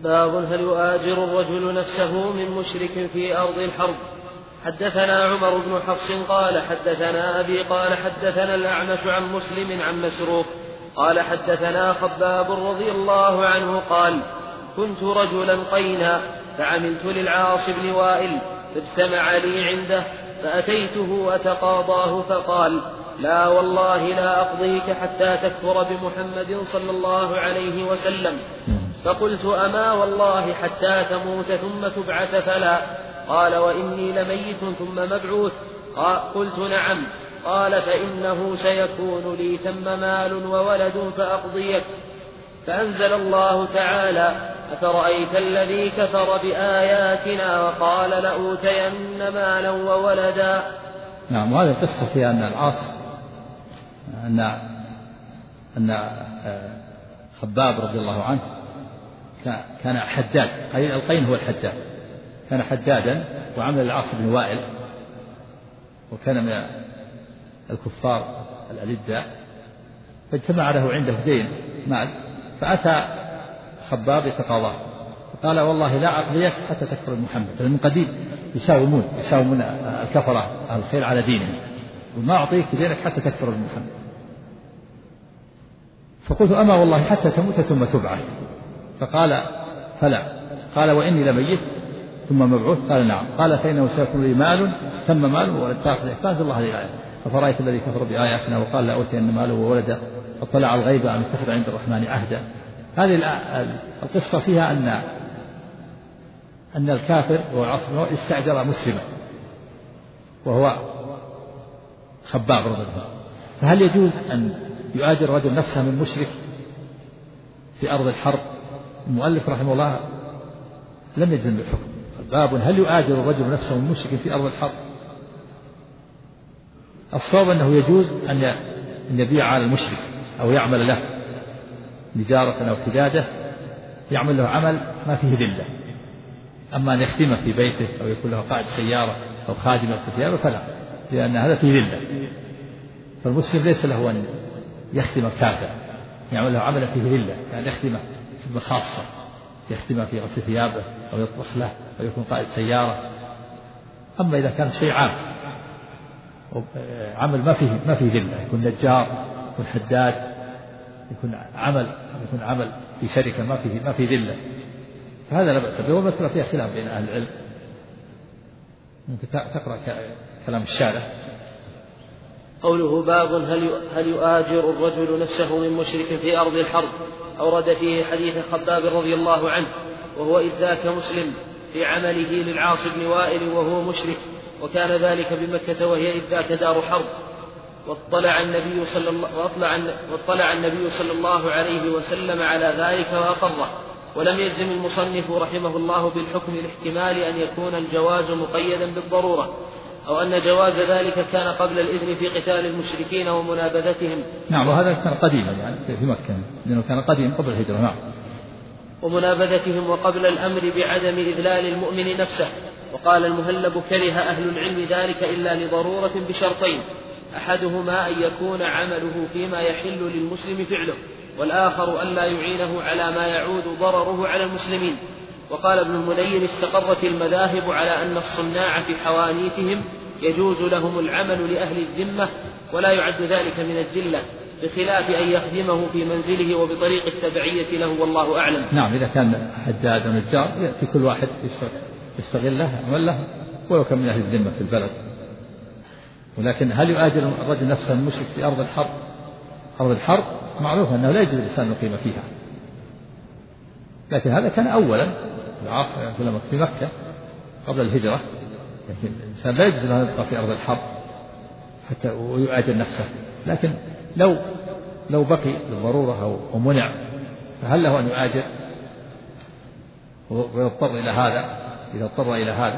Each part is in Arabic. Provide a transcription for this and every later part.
باب هل يؤاجر الرجل نفسه من مشرك في أرض الحرب. حدثنا عمر بن حفص قال حدثنا أبي قال حدثنا الأعمش عن مسلم عن مسروق قال حدثنا خباب رضي الله عنه قال كنت رجلا قينا فعملت للعاص بن وائل فاجتمع لي عنده فأتيته أتقاضاه فقال لا والله لا أقضيك حتى تكفر بمحمد صلى الله عليه وسلم. فقلت أما والله حتى تموت ثم تبعث فلا. قال وإني لميت ثم مبعوث. قلت نعم. قال فإنه سيكون لي ثم مال وولد فأقضيك. فأنزل الله تعالى أفرأيت الذي كفر بآياتنا وقال لأوتين مالا وولدا. نعم. وهذه القصة فيها أن العاص أن خباب رضي الله عنه كان حداد. القين هو الحداد. كان حدادا وعمل العاص بن وائل وكان من الكفار الألداء فاجتمع له عنده دين مال فأتى خباب يتقاضاه فقال والله لا أقضيك حتى تكفر محمد. من قديم يساومون الكفرة أهل الخير على دينهم وما أعطيك دينك حتى تكفر محمد. فقلت أما والله حتى تموت ثم تبعث. فقال فلا. قال وإني لميت ثم مبعوث. قال نعم. قال فإنه سيكون لي مال ثم مال وولد. فأنزل الله هذه الآية أفرأيت الذي كفر بآياتنا وقال لأوتين ماله وولدا فاطلع على الغيب أم اتخذ عند الرحمن عهدا. هذه القصة فيها أن الكافر والعاص استأجر مسلما وهو خباب رضي الله عنه. فهل يجوز أن يؤاجر رجل نفسه من مشرك في أرض الحرب؟ المؤلف رحمه الله لم يجزم بالحكم. باب هل يؤاجر الرجل نفسه من مشرك في أرض الحرب. الصواب أنه يجوز أن يبيع على المشرك أو يعمل له نجارة أو حدادة يعمل له عمل ما فيه ذلة. أما أن يخدمه في بيته أو يكون له قائد سيارة أو خادم سيارة فلا، لأن هذا فيه ذلة. فالمسلم ليس له أن يخدم الكافر يعمل له عملا فيه ذلة، يعني يخدمه خدمة خاصة، يخدمه في غسل ثيابه أو يطبخ له أو يكون قائد سيارة. أما إذا كان شيء عام عمل ما فيه ذلة، يكون نجار، يكون حداد، يكون عمل في شركة ما فيه ذلة، فهذا لا بأس به. والمسألة فيها خلاف بين أهل العلم. ممكن تقرأ كلام الشارع. قوله باب هل يؤاجر الرجل نفسه من مشرك في أرض الحرب. أورد فيه حديث خباب رضي الله عنه وهو إذ ذاك مسلم في عمله للعاص بن وائل وهو مشرك، وكان ذلك بمكة وهي إذ ذاك دار حرب. واطلع النبي صلى الله عليه وسلم على ذلك وأقره. ولم يجزم المصنف رحمه الله بالحكم لاحتمال أن يكون الجواز مقيدا بالضرورة، أو أن جواز ذلك كان قبل الإذن في قتال المشركين ومنابذتهم. نعم، وهذا كان قديما يعني في مكة، لأنه كان قديم قبل الهجرة. نعم. ومنابذتهم وقبل الأمر بعدم إذلال المؤمن نفسه. وقال المهلب كره أهل العلم ذلك إلا لضرورة بشرطين: أحدهما أن يكون عمله فيما يحل للمسلم فعله، والآخر أن لا يعينه على ما يعود ضرره على المسلمين. وقال ابن المنير: استقرت المذاهب على أن الصناع في حوانيتهم يجوز لهم العمل لأهل الذمة ولا يعد ذلك من الذلة، بخلاف أن يخدمه في منزله وبطريق التبعية له، والله أعلم. نعم، إذا كان حداد ونجار يأتي كل واحد يستغل له عمل له ولو كان من أهل الذمة في البلد. ولكن هل يؤاجر الرجل نفسه المشرك في أرض الحرب؟ أرض الحرب معروف أنه لا يجوز الإنسان يقيم فيها، لكن هذا كان أولا في مكة قبل الهجرة. لكن الإنسان لا يجوز له أن يبقى في أرض الحرب حتى ويؤاجر نفسه. لكن لو بقي بالضرورة أو منع، فهل له أن يؤاجر ويضطر إلى هذا؟ إذا اضطر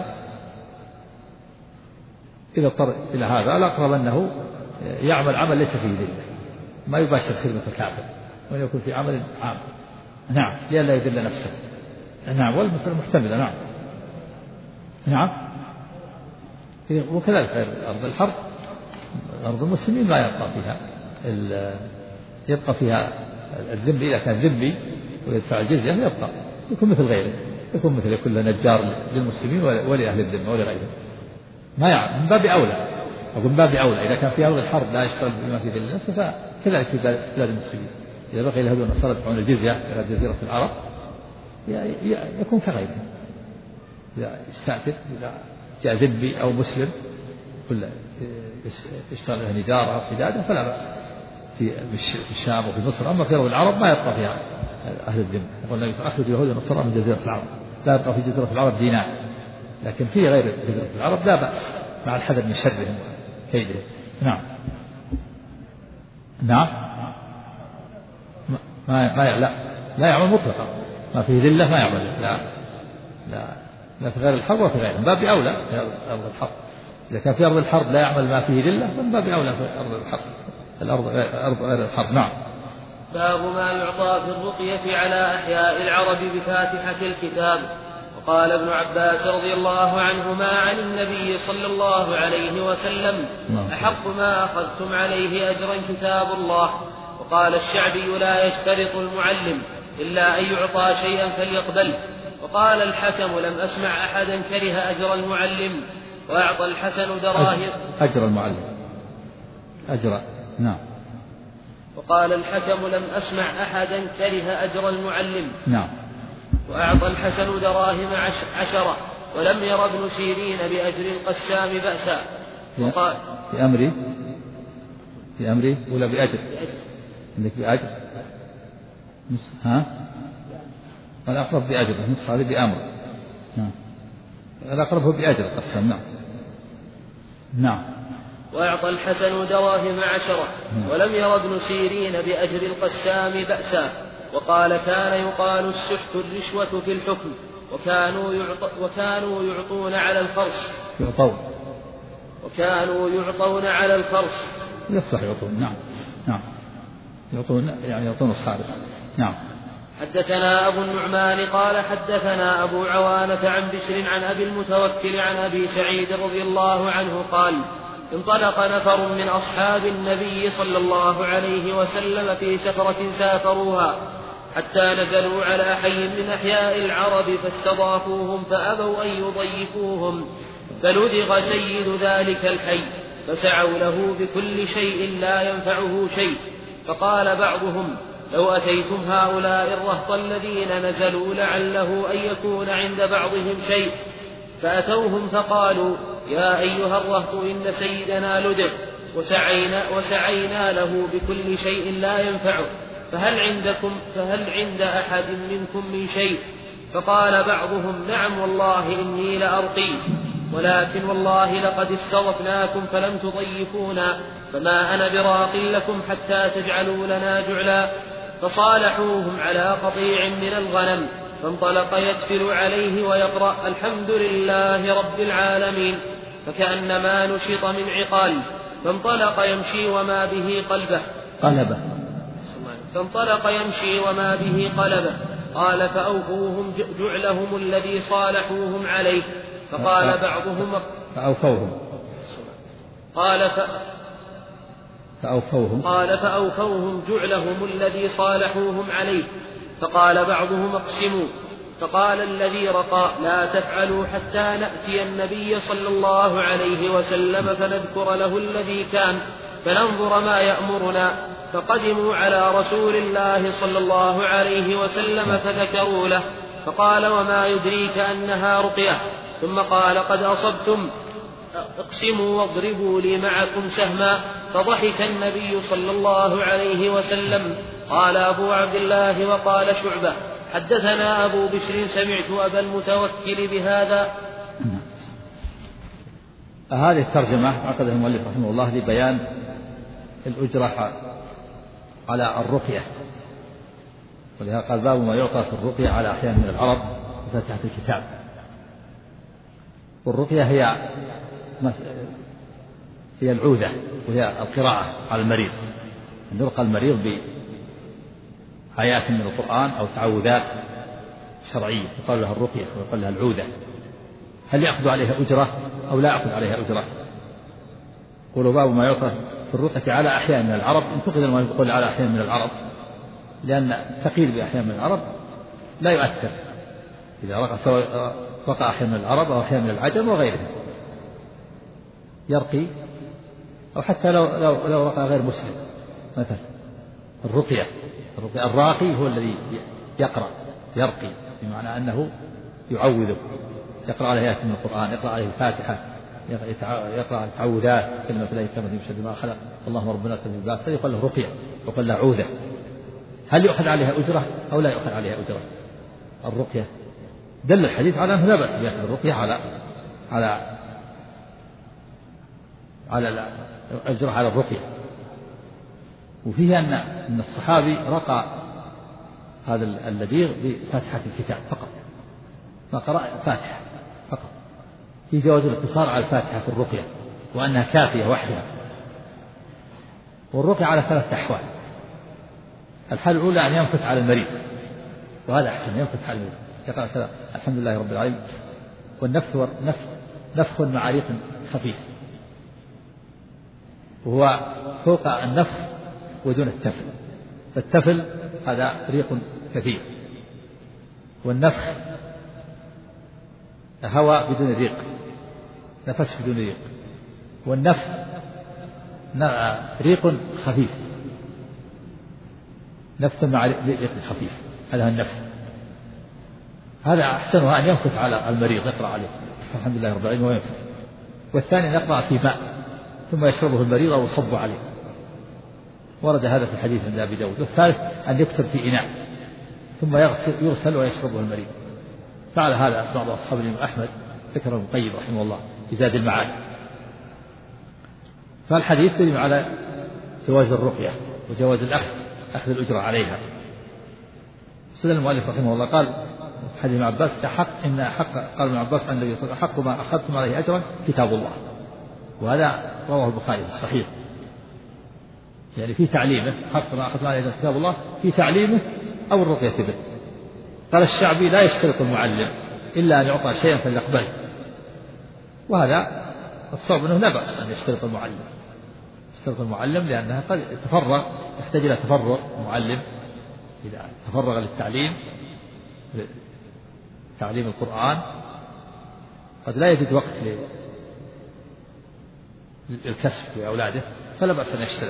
إلى هذا الأقرب أنه يعمل عمل ليس فيه ذلة، ما يباشر خدمة الكافر، وأن يكون في عمل عام. نعم، لئلا يذل نفسه. نعم، والمسألة محتملة. نعم. نعم. وكذلك أرض الحرب، أرض المسلمين ما يبقى فيها الذمي. إذا كان ذمي ويدفع الجزية يبقى، يكون مثل غيره، يكون مثل كل نجار للمسلمين ولأهل الذمة ولغيرهم. ما يعني من باب أولى، أقول من باب أولى إذا كان في أرض الحرب لا يشتغل بما في ذل نفسه، فكذلك في بلاد المسلمين إذا بقي اليهود والنصارى يدفعون الجزية إلى جزيرة العرب يكون كغيرهم. إذا استأثر إذا جاء ذبي أو مسلم كل يشتغل له نجارة أو حدادة فلا بأس في الشام وفي مصر. أما في أرض العرب ما يبقى فيها أهل الذمة. يقول النبي صلى الله عليه وسلم أخرج اليهود والنصارى من جزيرة العرب، لا يبقى في جزيرة العرب دينار، لكن في غير جزيرة العرب لا بأس مع الحذر من شرهم وكيدهم. نعم نعم لا يعمل مطلقا، ما فيه ذلة ما يعمل، لا في غير الحرب وفي غيره، من باب أولى في أرض الحرب. إذا كان في أرض الحرب لا يعمل ما فيه ذلة من باب أولى في أرض الحرب، أرض غير الحرب. نعم. باب ما يعطى في الرقية على أحياء العرب بفاتحة الكتاب. وقال ابن عباس رضي الله عنهما عن النبي صلى الله عليه وسلم: أحق ما أخذتم عليه أجرا كتاب الله. وقال الشعبي: لا يشترط المعلم إلا أن يعطى شيئا فليقبله. وقال الحكم: لم أسمع أحدا كره أجر المعلم. وأعطى الحسن دراهم أجر المعلم أجر. نعم. وقال الحكم: لم أسمع أحدا كره أجر المعلم. نعم. وأعطى الحسن دراهم 10 ولم ير ابن سيرين بأجر القسام بأسا. وقال بأمري ولا بأجر؟ عندك بأجر الأقرب بأجر، نصف هذه بأمر. الأقرب هو بأجر القسام. نعم. وأعطى الحسن دراهم 10 ولم ير ابن سيرين بأجر القسام بأسا. وقال: كان يقال السحت الرشوة في الحكم، وكانوا يعطون على الخرص. وكانوا يعطون على الخرص. يصح يعطون. نعم يعطون يعني يعطون الحارس. نعم. حدثنا أبو النعمان قال حدثنا أبو عوانة عن بشر عن أبي المتوكل عن أبي سعيد رضي الله عنه قال: انطلق نفر من أصحاب النبي صلى الله عليه وسلم في سفرة سافروها حتى نزلوا على حي من أحياء العرب فاستضافوهم فأبوا أن يضيفوهم، فلدغ سيد ذلك الحي فسعوا له بكل شيء لا ينفعه شيء. فقال بعضهم: لو أتيتم هؤلاء الرهط الذين نزلوا لعله أن يكون عند بعضهم شيء. فأتوهم فقالوا: يا أيها الرهط إن سيدنا لدغ وسعينا له بكل شيء لا ينفعه، فهل عند أحد منكم من شيء؟ فقال بعضهم: نعم والله إني لأرقي، ولكن والله لقد استضفناكم فلم تضيفونا، فما أنا براق لكم حتى تجعلوا لنا جعلا. فصالحوهم على قطيع من الغنم، فانطلق يتفل عليه ويقرأ: الحمد لله رب العالمين، فكأنما نشط من عقال. فانطلق يمشي وما به قلبه. قال: فأوفوهم جعلهم الذي صالحوهم عليه. فقال بعضهم: فأوفوهم جعلهم الذي صالحوهم عليه. فقال بعضهم: اقسموا. فقال الذي رقى: لا تفعلوا حتى نأتي النبي صلى الله عليه وسلم فنذكر له الذي كان فننظر ما يأمرنا. فقدموا على رسول الله صلى الله عليه وسلم فذكروا له، فقال: وما يدريك أنها رقية؟ ثم قال: قد أصبتم، اقسموا واضربوا لي معكم سهما. فضحك النبي صلى الله عليه وسلم. قال أبو عبد الله وقال شعبة: حدثنا أبو بشر سمعت أبا المتوكل بهذا. هذه الترجمة عقدها المؤلف رحمه الله لبيان الأجرة على الرقية، ولهذا قال: باب ما يعطى في الرقية على أحيان من العرب بفاتحة الكتاب. والرقية هي العودة، وهي القراءة على المريض، أن يرقى المريض بآيات من القرآن أو تعوذات شرعية يقال لها الرقية ويقال لها العودة. هل يأخذ عليها أجرة أو لا يأخذ عليها أجرة؟ قولوا باب ما يعطى في الرقية على أحيان من العرب. انتقد ما يقول على أحيان من العرب، لأن الثقيل بأحيان من العرب لا يؤثر إذا رقى سواء رقى أحيانا من العرب أو أحيانا من العجم وغيرهم يرقي، أو حتى لو رقى غير مسلم مثلا الرقية الراقي هو الذي يرقي بمعنى أنه يعوذه، يقرأ عليه آيات من القرآن، يقرأ عليه الفاتحة، يقرأ التعوذات كلمة لا يكلمة من شر ما خلق اللهم رب الناس من الباس، يقول له رقية ويقول له عوذة. هل يؤخذ عليها أجرة أو لا يؤخذ عليها أجرة؟ الرقية دل الحديث على أنه لا بأس بأخذ الرقية على الأجرة على الرقية. وفيه أن الصحابي رقى هذا اللبيغ بفاتحة الكتاب فقط، ما قرأ فاتحة فقط، في جواز الاقتصار على الفاتحة في الرقية وأنها كافية وحدها. والرقية على 3 أحوال: الحالة الأولى أن ينفث على المريض، وهذا أحسن، ينفث على المريض يقرأ كذا الحمد لله رب العالمين، والنفث نفخ مع ريق خفيف، وهو فوق النفخ ودون التفل، فالتفل هذا ريق كثير، والنفخ هواء بدون ريق، نفس بدون ريق، والنفخ ريق خفيف، نفس مع ريق خفيف، هذا هو النفخ. هذا أحسنها أن ينفث على المريض، يقرأ عليه الحمد لله رب العالمين وينفث. والثاني أن يقرأ في ماء ثم يشربه المريض أو يصب عليه، ورد هذا في الحديث عند أبي داود. والثالث أن يكتب في إناء ثم يرسل ويشربه المريض. فعل هذا بعض أصحاب الإمام أحمد، ذكره ابن القيم رحمه الله في زاد المعاد. فالحديث دليل على جواز الرقية وجواز أخذ الأجرة عليها. استدل المؤلف رحمه الله قال حديث ابن عباس قال ابن عباس عن النبي صلى الله عليه وسلم: أحق ما أخذتم عليه أجرا كتاب الله. وهذا رواه البخاري في الصحيح، يعني في تعليمه حق ما أخذتم عليه أجرا كتاب الله، في تعليمه أو الرقية به. قال الشعبي: لا يشترط المعلم إلا أن يعطى شيئا فليقبله. وهذا الصواب أنه لا بأس أن يشترط المعلم لأنها قد تفرغ، يحتاج إلى تفرغ المعلم إذا تفرغ تعليم القرآن قد لا يجد وقت للكسب لأولاده، فلا بأس أن يشترط.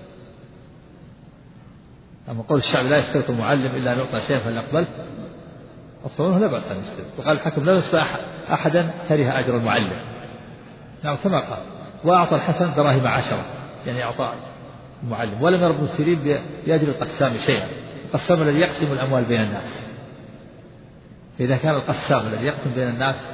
أما قول الشعب لا يشترط المعلم إلا أن يعطى شيئا فليقبل، الصواب لا بأس أن يشترط. وقال الحكم: لا يسبى أحدا كره أجر المعلم. نعم كما قال: وأعطى الحسن دراهم 10، يعني أعطى المعلم. ولم ير ابن سيرين بأجر القسام شيئا، القسام الذي يقسم الأموال بين الناس. إذا كان القسام الذي يقسم بين الناس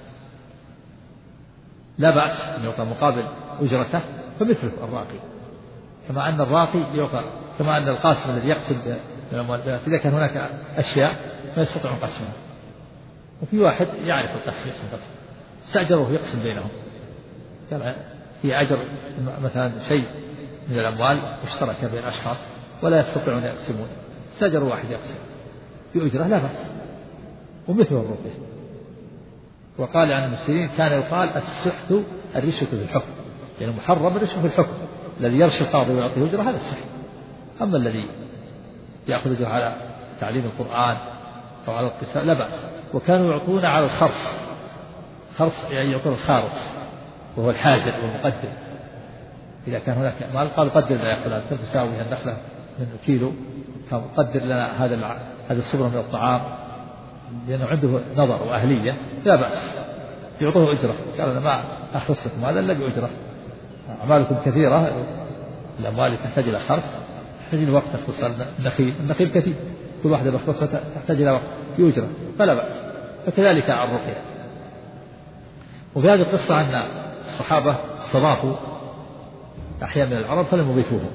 لا بأس أن يعطى مقابل أجرته، فمثله الراقي، كما أن الراقي يعطى، كما أن القاسم الذي يقسم بين الأموال بين الناس إذا كان هناك أشياء ما يستطيع قسمها، وفي واحد يعرف القسم يقسم القسم، استأجره يقسم بينهم، كان في أجر مثلا شيء من الأموال مشتركة بين أشخاص ولا يستطيعون يقسمون، استأجر واحد يقسم بأجرة لا بأس، ومثل الرقية. وقال عن المسلمين: كان يقال السحت الرشوة في الحكم، يعني محرم الرشوة في الحكم، الذي يرشي القاضي ويعطيه أجرة هذا السحت. أما الذي يأخذ أجرة على تعليم القرآن أو على القساء لا بأس. وكانوا يعطون على الخرص، يعني يعطون الخارص وهو الحاجر والمقدر. إذا كان هناك مال قال: قدر لنا يا فلان تساوي النخلة من كيلو، قدر لنا هذا الصبرة من الطعام، لأنه عنده نظر وأهلية لا بأس، يعطوه أجرة. قال: أنا ما أخصكم هذا إلا بأجرة، أعمالكم كثيرة، الأموال تحتاج إلى خرص، تحتاج إلى وقت تخص النخيل كثير، كل واحدة بخصصها تحتاج إلى وقت بأجرة، فلا بأس. فكذلك الرقية. وفي هذه القصة أن الصحابة استضافوا أحياء من العرب فلم يضيفوهم،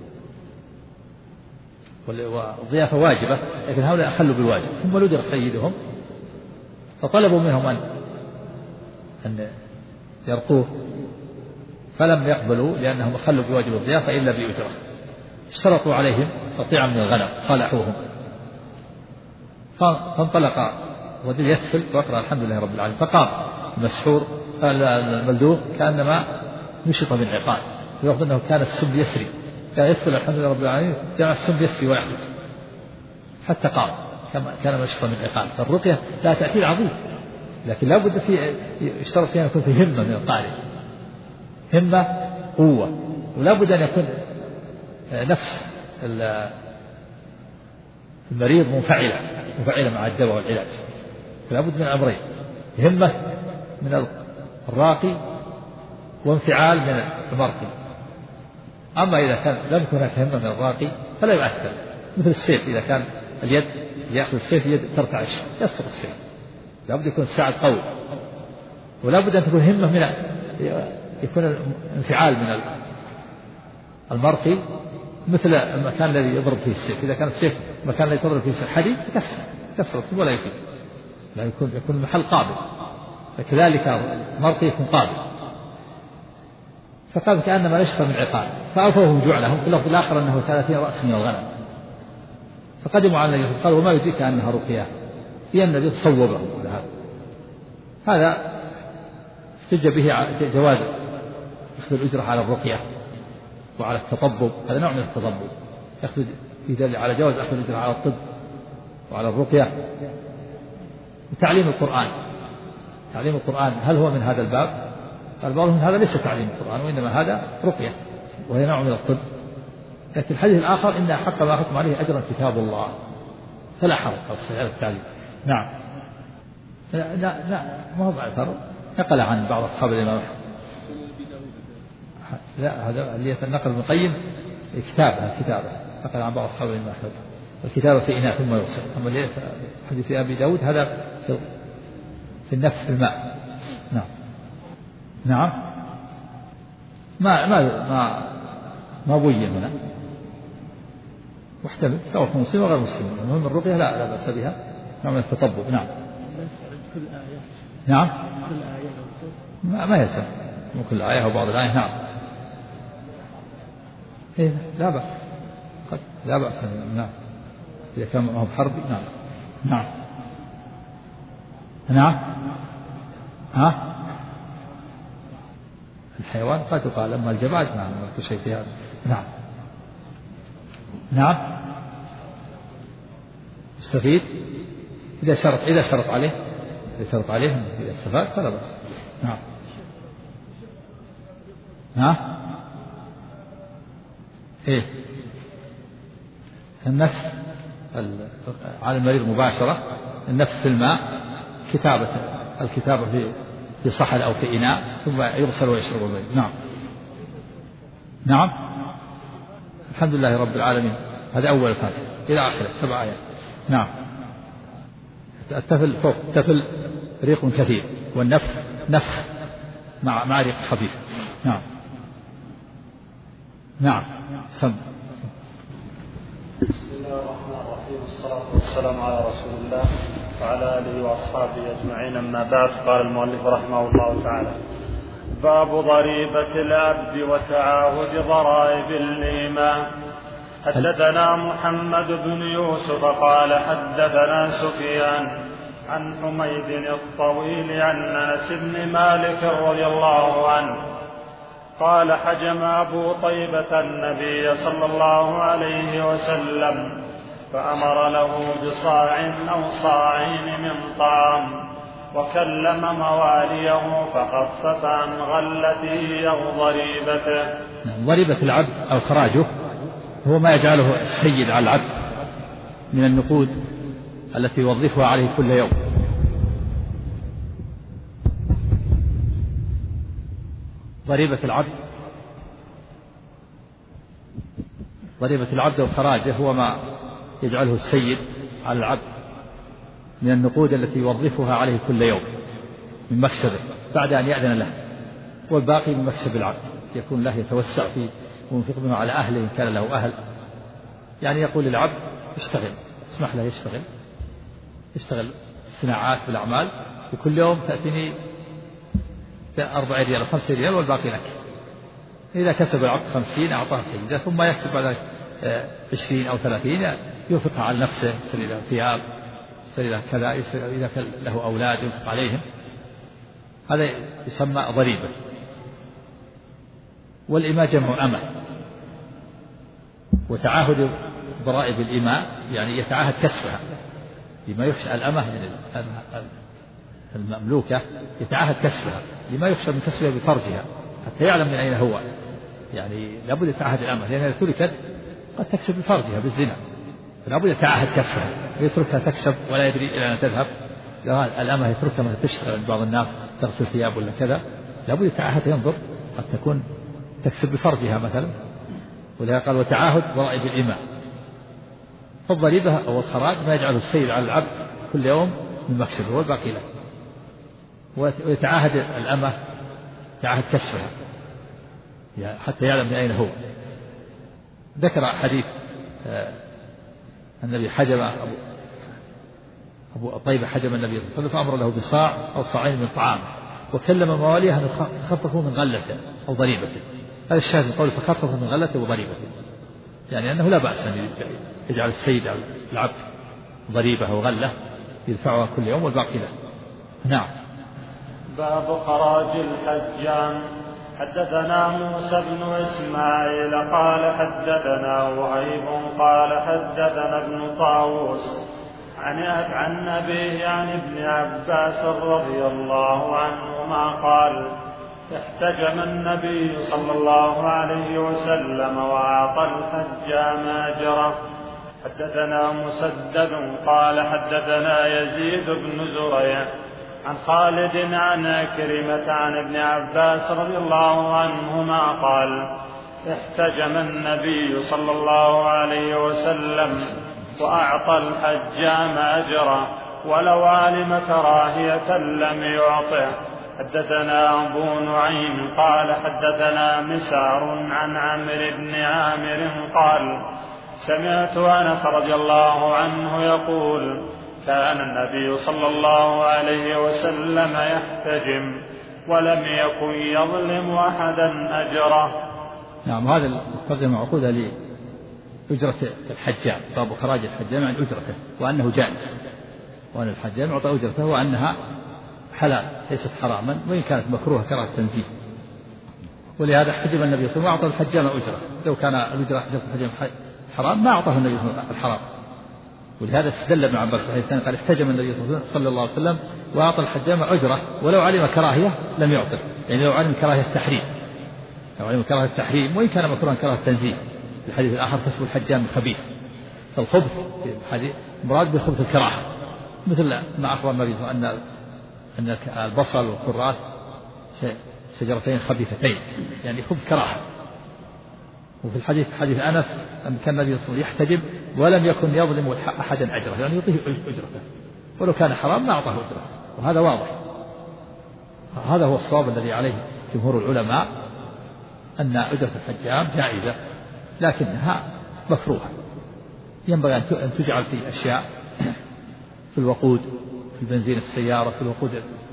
والضيافة واجبة، لكن هؤلاء أخلوا بالواجب. ثم لدغ سيدهم فطلبوا منهم أن يرقوه، فلم يقبلوا لأنهم أخلوا بواجب الضيافة إلا بأجرة. اشترطوا عليهم قطيعا من الغنم، صالحوهم، فانطلق ودل يسفل ويقرأ الحمد لله رب العالمين. فقام المسحور الملدوغ كأنما نشط من عقال، ويقول أنه كان السم يسري، كان يسفل الحمد لله رب العالمين، جمع السم يسري ويخرج حتى قام، كان مشفى من عقال. فالرقية لا تأثير عظيم، لكن لا بد يشترط فيها أن يكون في همة من القارئ، همة قوة، ولا بد أن يكون نفس المريض منفعلة مع الدواء والعلاج. فلا بد من الأمرين، همة من الراقي وانفعال من المرقي. أما إذا كان لم يكن هناك همة من الراقي فلا يؤثر، مثل السيف، إذا كان اليد يأخذ السيف اليد ترتعش يسقط السيف. لا بد يكون الساعد قوي، ولا بد أن تكون همة من يكون الانفعال من المرقي مثل المكان الذي يضرب فيه السيف. إذا كان السيف المكان الذي يضرب فيه الحديد تكسر السيف ولا يفيد، لا يكون المحل قابل، فكذلك المرقي يكون قابل. فقال كأنما نشفى من عقال، فأوفوهم جعلهم. في اللفظ الآخر أنه 30 رأس من الغنم. فقدموا على النبي قالوا وما يدريك أنها رقية؟ في النبي صوبه على هذا احتج به جواز أخذ الأجرة على الرقية وعلى التطبب، هذا نوع من التطبب، يأخذ في دليل على جواز أخذ الأجرة على الطب وعلى الرقية. وتعليم القرآن، تعليم القرآن هل هو من هذا الباب؟ قال بعضهم هذا ليس تعليم القرآن، وإنما هذا رقية وهي نوع من الطب. لكن الحديث الآخر إن حق ما حكم عليه أجرا كتاب الله، فلا حرج على التعليم. نعم. لا ما هو معترض، نقل عن بعض أصحاب الإمام أحمد. لا هذا اللي نقل ابن القيم كتابة نقل عن بعض أصحاب الإمام أحمد، الكتابة في إناء ثم يغسل. أما حديث أبي داود هذا في النفس في الماء. نعم ما بين هنا، محتمل سواء في مسلم وغير مسلم. المهم الرقية لا بأس بها، نوع من التطبب. نعم. نعم ما يسمى مو كل آية أو بعض الآية. نعم لا بأس، لا بأس. نعم إذا كان ما هو بحربي. نعم. الحيوان قد يقال، أما الجماد ما كل شيء فيها. نعم استفيد إذا شرط عليه إذا استفاد فلا بأس. النفس على المريض مباشرة، النفس في الماء، الكتابة في صحن أو في إناء ثم يغسل ويشرب المريض. نعم الحمد لله رب العالمين، هذا أول الفاتحة إلى آخره 7 آيات. نعم التفل فوق، التفل ريق كثير، والنفس نفس مع ريق خفيف. نعم سم. بسم الله الرحمن الرحيم، والصلاة والسلام على رسول الله وعلى آله وأصحابه أجمعين. أما بعد، قال المؤلف رحمه الله تعالى: باب ضريبة العبد وتعاهد ضرائب الإيمان. حدثنا محمد بن يوسف قال حدثنا سفيان عن حميد الطويل عن أنس بن مالك رضي الله عنه قال: حجم أبو طيبة النبي صلى الله عليه وسلم فأمر له بصاع أو صاعين من طعام، وكلم مواليه فخفف عن غلته أو ضريبته. ضريبة العبد أو خراجه هو ما يجعله السيد على العبد من النقود التي يوظفها عليه كل يوم. ضريبة العبد وخراجه هو ما يجعله السيد على العبد من النقود التي يوظفها عليه كل يوم من مكسبه بعد أن يأذن له، والباقي من مكسب العبد يكون له يتوسع فيه وينفق منه على أهله إن كان له أهل. يعني يقول للعبد اشتغل، اسمح له يشتغل الصناعات والأعمال، وكل يوم تأتيني 4 ريال أو 5 ريال والباقي لك. إذا كسب العبد 50 أعطاه سيده، ثم يكسب بعد 20 أو 30 ينفقها على نفسه، يشتري له ثياب، يشتري له كذا، إذا كان له أولاد ينفق عليهم. هذا يسمى ضريبة. والإماء جمع أمة. وتعاهد ضرائب الإماء يعني يتعاهد كسبها، لما يخشى الأمة المملوكة يتعاهد كسبها لما يخشى من كسبها بفرجها حتى يعلم من أين هو، يعني لابد يتعاهد الأمة لأنها تركت قد تكسب بفرجها بالزنا، فلابد يتعاهد كسبها ويتركها تكسب ولا يدري إلى أن تذهب. الأمة يتركها مثلا تشتغل بعض الناس تغسل ثياب ولا كذا، لابد يتعاهد ينظر قد تكون تكسب بفرجها مثلا. ولهذا قال وتعاهد ورائد الإماء. فالضريبة أو الخراج ما يجعله السيد على العبد كل يوم من مكسبه والباقي له. ويتعاهد الأمة يتعاهد كسبها حتى يعلم من أين هو. ذكر حديث النبي حجم أبو طيبة حجم النبي صلى الله عليه وسلم فأمر له بصاع أو صاعين من طعام وكلم مواليه أن يخففوا من غلته أو ضريبته. هذا الشاهد من قوله فخففوا من غلته وضريبته، يعني أنه لا بأس أن يجعل السيد على العبد ضريبة أو غلة يدفعها كل يوم والباقي له. نعم. باب خراج الحجام. حدثنا موسى بن إسماعيل قال حدثنا وهيب قال حدثنا ابن طاووس عن أبيه عن ابن عباس رضي الله عنهما قال احتجم النبي صلى الله عليه وسلم وأعطى الحجام أجره. حدثنا مسدد قال حدثنا يزيد بن زريع عن خالد عن كريمة عن ابن عباس رضي الله عنهما قال احتجم النبي صلى الله عليه وسلم وأعطى الحجام أجره ولو علم كراهية لم يعطه. حدثنا أبو نعيم قال حدثنا مسعر عن عمرو بن عامر قال سمعت أنس رضي الله عنه يقول كان النبي صلى الله عليه وسلم يحتجم ولم يكن يظلم أحدا أجره. نعم. هذا الترجمة معقودة لأجرة الحجام. باب خراج الحجام عن أجرته وأنه جائز، وأن الحجام يعطى أجرته وأنها حلال ليست حراما وإن كانت مكروهة كراهة التنزيه. ولهذا احتجم النبي صلى الله عليه وسلم وأعطى الحجام أجرة. لو كان الأجرة الحجام حرام ما أعطاه النبي صلى الله عليه وسلم الحرام. ولهذا استدل ابن عباس الحديث الثاني قال احتجم النبي صلى الله عليه وسلم وأعطى الحجام أجرة ولو علم كراهية لم يعطه، يعني لو علم كراهية التحريم، لو علم كراهية التحريم وإن كان مكروها كراهة التنزيه. الحديث الآخر كسب الحجام خبيث. فالخبث مراد بالخبث الكراهة، مثل ما أخبر النبي صلى الله عليه وسلم أن البصل والكراث شجرتين خبيثتين، يعني خبث كراهة. وفي الحديث حديث أنس أن كان النبي صلى الله عليه وسلم يحتجب ولم يكن يظلم أحدا أجره، يعني يعطيه أجرته ولو كان حرام ما أعطاه أجرته. وهذا واضح، هذا هو الصواب الذي عليه جمهور العلماء أن أجرة الحجام جائزة لكنها مكروهة. ينبغي أن تجعل في أشياء في الوقود، في البنزين السيارة، في الوقود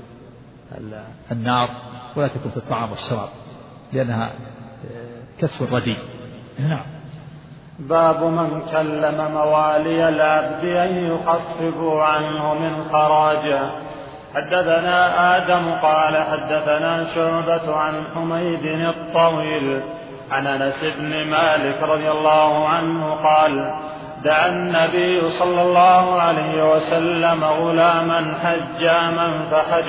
النار، ولا تكون في الطعام والشراب لأنها كسب رديء. نعم. باب من كلم موالي العبد أن يخففوا عنه من خراجه. حدثنا آدم قال حدثنا شعبة عن حميد الطويل عن أنس بن مالك رضي الله عنه قال دعا النبي صلى الله عليه وسلم غلاما حجاما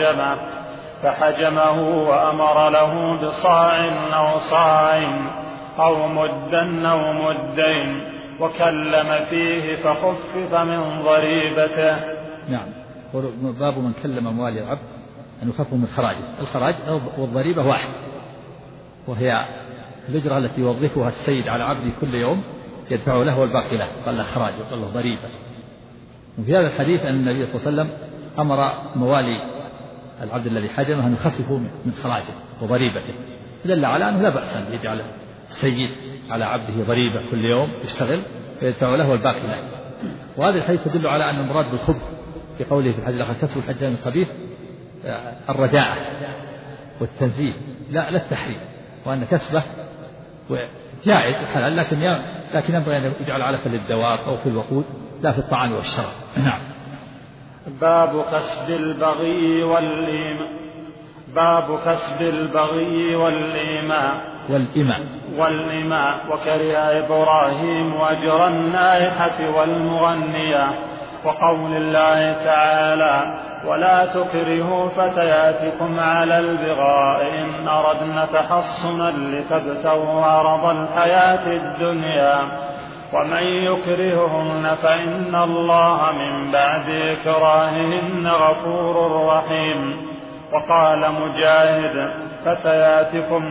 فحجمه وأمر له بصاع أو صاعين أو مدا أو مدين وكلم فيه فخفف من ضريبته. نعم. باب من كلم موالي العبد أن يخفف من خراجه. الخراج والضريبة واحد، وهي الأجرة التي يوظفها السيد على عبده كل يوم يدفع له والباقي له، قال له خراج وقال له ضريبة. وفي هذا الحديث أن النبي صلى الله عليه وسلم أمر موالي العبد الذي حجمه أن يخففوا من خراجه وضريبته، دل على أنه لا بأس أن يجعل السيد على عبده ضريبة كل يوم يشتغل فيدفع له والباقي له. وهذا الحديث يدل على أن المراد بالخبث في قوله في الحديث الآخر كسب الحجام الخبيث الرداءة والتنزيه لا التحريم، وأن كسبه جائز حلال لكن ينبغي أن يجعل علفا للدواب أو في الوقود لا في الطعام والشراب. نعم. باب كسب البغي والإماء وكره إبراهيم أجر النائحة والمغنية. وقول الله تعالى ولا تكرهوا فتياتكم على البغاء إن أردنا تحصنا لتبتغوا عرض الحياة الدنيا ومن يكرههن فإن الله من بعد إكراههن غفور رحيم. وقال مجاهد فتياتكم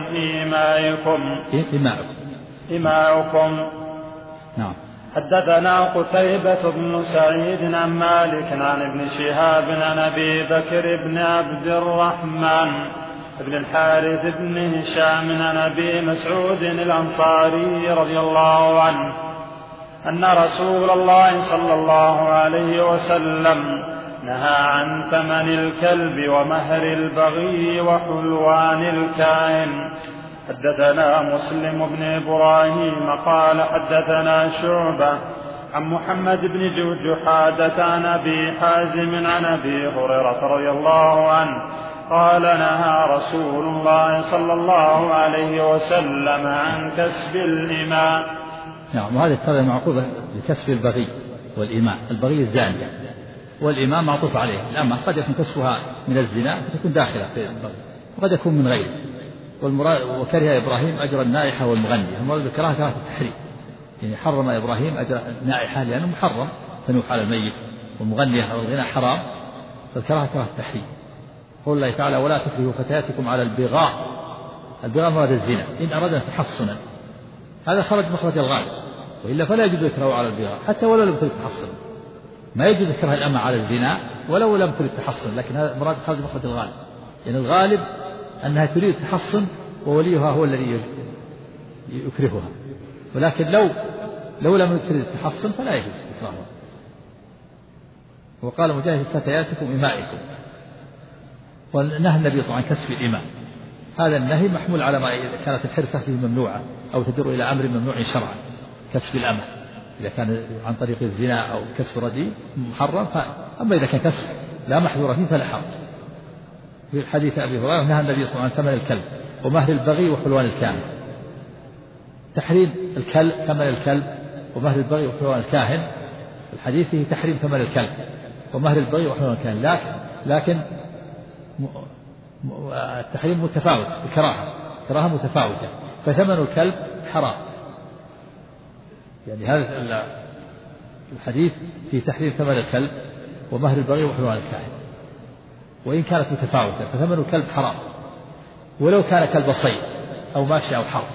إماؤكم. نعم. حدثنا قتيبة بن سعيد عن مالك عن ابن شهاب عن أبي بكر بن عبد الرحمن بن الحارث بن هشام عن أبي مسعود الأنصاري رضي الله عنه أن رسول الله صلى الله عليه وسلم نهى عن ثمن الكلب ومهر البغي وحلوان الكاهن. حدثنا مسلم بن إبراهيم قال حدثنا شعبة عن محمد بن جحادة عن أبي حازم عن أبي هريرة رضي الله عنه قال نهى رسول الله صلى الله عليه وسلم عن كسب الإماء. نعم. وهذه الترجمة معقوبة بكسب البغي والإماء. البغي الزانية والإماء معطوف عليه. الأمة قد يكون كسبها من الزنا فتكون داخلة في البغي وقد يكون من غيره. وكره إبراهيم أجر النائحة والمغنية. المراد بالكراهة كراهة التحريم، يعني حرم إبراهيم أجر النائحة لأنه محرم تنوح على الميت، والمغنية أو الغناء حرام، فالكراهة كراهة التحريم. قول الله تعالى ولا تكرهوا فتياتكم على البغاء. البغاء مراد الزنا إن أردنا تحصنا، هذا خرج مخرج الغالب، وإلا فلا يجوز الكراهة على البغاء حتى ولو لم ترد تحصن. ما يجوز الكراهة الأمة على الزنا ولو لم ترد تحصن، لكن هذا مراد خرج مخرج الغالب، يعني الغالب أنها تريد تحصن ووليها هو الذي يكرهها، ولكن لو لم تريد تحصن فلا يجوز إكراهها. وقال مجاهد فتياتكم إمائكم. ونهى النبي صلى الله عليه وسلم عن كسب الإماء. هذا النهي محمول على ما كانت الحرفة فيه ممنوعة أو تدر إلى أمر ممنوع شرعا، كسب الأمة إذا كان عن طريق الزنا أو كسب رديء محرم. أما إذا كان كسب لا محذور فيه فلا حرج. في حديث أبي هريرة نهى النبي صلى الله عليه وسلم عن ثمن الكلب ومهر البغي وحلوان الكاهن. تحريم الكلب ثمن الكلب ومهر البغي وحلوان الكاهن، الحديث فيه تحريم ثمن الكلب ومهر البغي وحلوان الكاهن، لكن التحريم متفاوت، كراهة متفاوتة. فثمن الكلب حرام، يعني هذا الحديث في تحريم ثمن الكلب ومهر البغي وحلوان الكاهن، وإن كانت متفاوتة فثمن الكلب حرام ولو كان كلب صيد أو ماشي أو حرث.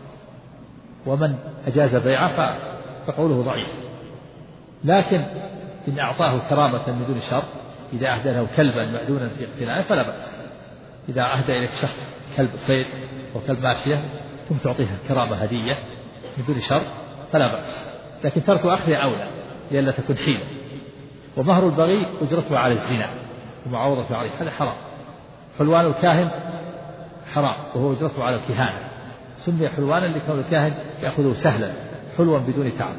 ومن أجاز بيعه فقوله ضعيف. لكن إن أعطاه كرامة من دون شرط، إذا أهدى له كلبا مأذونا في اقتناعه فلا بأس. إذا أهدى إليك شخص كلب صيد أو كلب ماشية ثم تعطيها كرامة هدية من دون شرط فلا بأس، لكن ترك أخذها أولى لئلا تكون حيلة. ومهر البغي أجرته على الزنا ومعوضته عليه، هذا حرام. حلوان الكاهن حرام وهو أجرته على الكهانة، سمي حلوانا لكون الكاهن يأخذه سهلا حلوا بدون تعب.